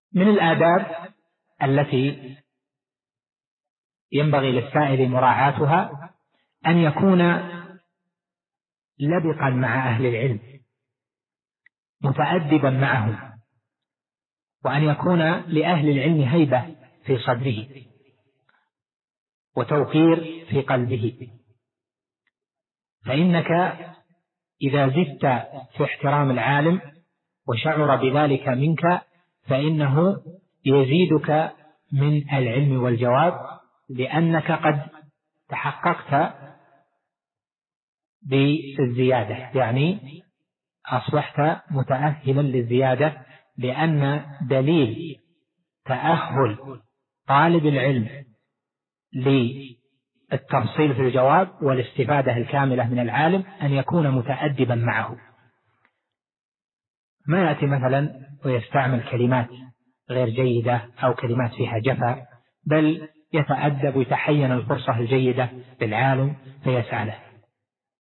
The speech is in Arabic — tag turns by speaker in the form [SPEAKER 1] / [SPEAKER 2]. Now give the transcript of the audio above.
[SPEAKER 1] من الآداب التي ينبغي للسائل مراعاتها أن يكون لبقا مع أهل العلم، متأدبا معهم، وأن يكون لأهل العلم هيبة في صدره وتوقير في قلبه، فإنك إذا زدت في احترام العالم وشعر بذلك منك فإنه يزيدك من العلم والجواب، لأنك قد تحققت بالزيادة، يعني أصبحت متأهلا للزيادة، لأن دليل تأهل طالب العلم للتفصيل في الجواب والاستفادة الكاملة من العالم أن يكون متأدبا معه، ما يأتي مثلا ويستعمل كلمات غير جيدة أو كلمات فيها جفا، بل يتأدب ويتحين الفرصة الجيدة للعالم فيسأله.